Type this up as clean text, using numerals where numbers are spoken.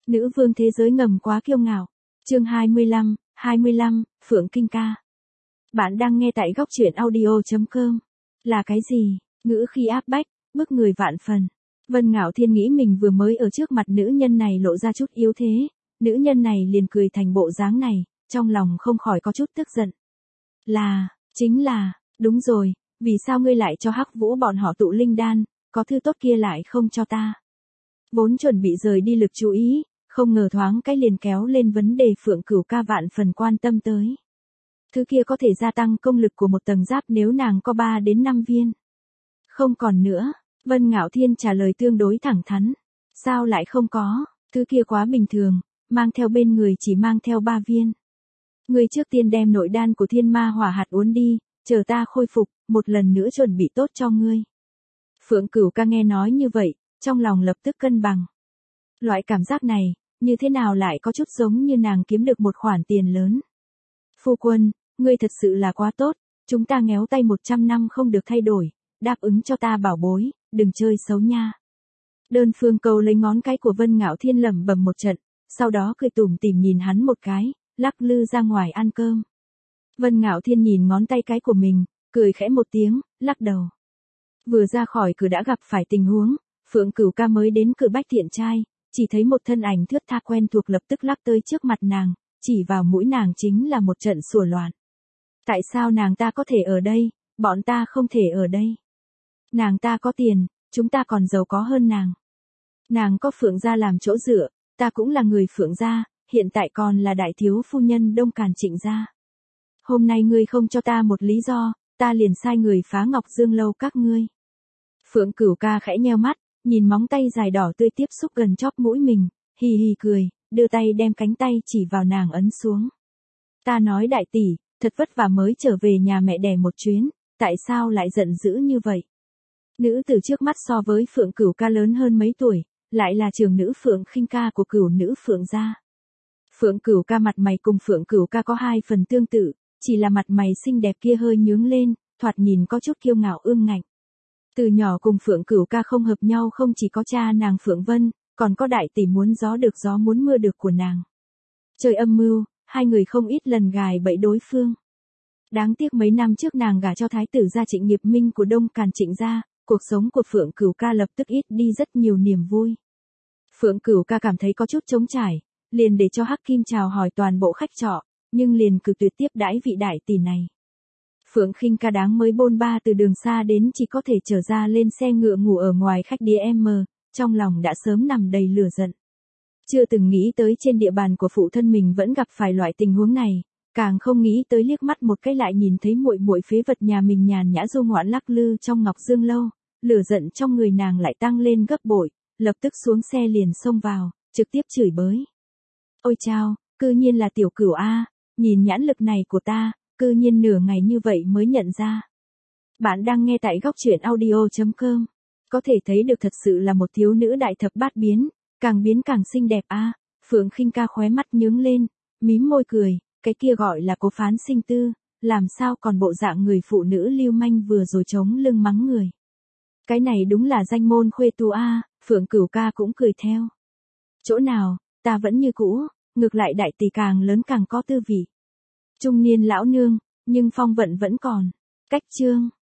Nữ vương thế giới ngầm quá kiêu ngạo. Chương 25, Phượng Kinh ca. Bạn đang nghe tại góc truyện audio.com. Là cái gì? Ngữ khi áp bách, bức người vạn phần. Vân Ngạo Thiên nghĩ mình vừa mới ở trước mặt nữ nhân này lộ ra chút yếu thế, nữ nhân này liền cười thành bộ dáng này, trong lòng không khỏi có chút tức giận. Chính là, đúng rồi, vì sao ngươi lại cho Hắc Vũ bọn họ tụ linh đan, có thư tốt kia lại không cho ta? Vốn chuẩn bị rời đi lực chú ý, không ngờ thoáng cái liền kéo lên vấn đề Phượng Cửu ca vạn phần quan tâm tới. Thứ kia có thể gia tăng công lực của một tầng giáp nếu nàng có 3 đến 5 viên. Không còn nữa, Vân Ngạo Thiên trả lời tương đối thẳng thắn. Sao lại không có, thứ kia quá bình thường, mang theo bên người chỉ mang theo 3 viên. Ngươi trước tiên đem nội đan của thiên ma hỏa hạt uốn đi, chờ ta khôi phục, một lần nữa chuẩn bị tốt cho ngươi. Phượng Cửu ca nghe nói như vậy, trong lòng lập tức cân bằng. Loại cảm giác này, như thế nào lại có chút giống như nàng kiếm được một khoản tiền lớn. Phu quân, ngươi thật sự là quá tốt, chúng ta ngéo tay 100 năm không được thay đổi, đáp ứng cho ta bảo bối, đừng chơi xấu nha. Đơn phương cầu lấy ngón cái của Vân Ngạo Thiên lẩm bẩm một trận, sau đó cười tủm tỉm nhìn hắn một cái, lắc lư ra ngoài ăn cơm. Vân Ngạo Thiên nhìn ngón tay cái của mình, cười khẽ một tiếng, lắc đầu. Vừa ra khỏi cửa đã gặp phải tình huống, Phượng Cửu ca mới đến cửa Bách Thiện trai, chỉ thấy một thân ảnh thướt tha quen thuộc lập tức lắc tới trước mặt nàng, chỉ vào mũi nàng chính là một trận sủa loạn. Tại sao nàng ta có thể ở đây, bọn ta không thể ở đây? Nàng ta có tiền, chúng ta còn giàu có hơn nàng. Nàng có Phượng gia làm chỗ dựa, ta cũng là người Phượng gia, hiện tại còn là đại thiếu phu nhân Đông Càn Trịnh gia. Hôm nay ngươi không cho ta một lý do, ta liền sai người phá Ngọc Dương lâu các ngươi. Phượng Cửu ca khẽ nheo mắt, nhìn móng tay dài đỏ tươi tiếp xúc gần chóp mũi mình, hì hì cười, đưa tay đem cánh tay chỉ vào nàng ấn xuống. Ta nói đại tỷ, thật vất vả mới trở về nhà mẹ đẻ một chuyến, tại sao lại giận dữ như vậy? Nữ tử trước mắt so với Phượng Cửu ca lớn hơn mấy tuổi, lại là trưởng nữ Phượng Khinh ca của Cửu nữ Phượng gia. Phượng Cửu ca mặt mày cùng Phượng Cửu ca có 2 phần tương tự, chỉ là mặt mày xinh đẹp kia hơi nhướng lên, thoạt nhìn có chút kiêu ngạo ương ngạnh. Từ nhỏ cùng Phượng Cửu ca không hợp nhau không chỉ có cha nàng Phượng Vân, còn có đại tỷ muốn gió được gió muốn mưa được của nàng. Trời âm mưu, hai người không ít lần gài bẫy đối phương. Đáng tiếc mấy năm trước nàng gả cho thái tử gia Trịnh Nghiệp Minh của Đông Càn Trịnh gia, cuộc sống của Phượng Cửu ca lập tức ít đi rất nhiều niềm vui. Phượng Cửu ca cảm thấy có chút trống trải, liền để cho Hắc Kim chào hỏi toàn bộ khách trọ, nhưng liền cự tuyệt tiếp đãi vị đại tỷ này. Phượng Khinh ca đáng mới bôn ba từ đường xa đến chỉ có thể trở ra lên xe ngựa ngủ ở ngoài khách điếm M, trong lòng đã sớm nằm đầy lửa giận. Chưa từng nghĩ tới trên địa bàn của phụ thân mình vẫn gặp phải loại tình huống này, càng không nghĩ tới liếc mắt một cái lại nhìn thấy muội muội phế vật nhà mình nhàn nhã du ngoạn lắc lư trong Ngọc Dương lâu, lửa giận trong người nàng lại tăng lên gấp bội, lập tức xuống xe liền xông vào, trực tiếp chửi bới. Ôi chao, cư nhiên là tiểu Cửu a, nhìn nhãn lực này của ta, cư nhiên nửa ngày như vậy mới nhận ra. Bạn đang nghe tại góc truyện audio.com. Có thể thấy được thật sự là một thiếu nữ đại thập bát biến, càng biến càng xinh đẹp a. Phượng Khinh ca khóe mắt nhướng lên, mím môi cười, cái kia gọi là cố phán sinh tư, làm sao còn bộ dạng người phụ nữ lưu manh vừa rồi chống lưng mắng người. Cái này đúng là danh môn khuê tú a. Phượng Cửu ca cũng cười theo. Chỗ nào, ta vẫn như cũ, ngược lại đại tỷ càng lớn càng có tư vị. Trung niên lão nương, nhưng phong vận vẫn còn. Cách chương.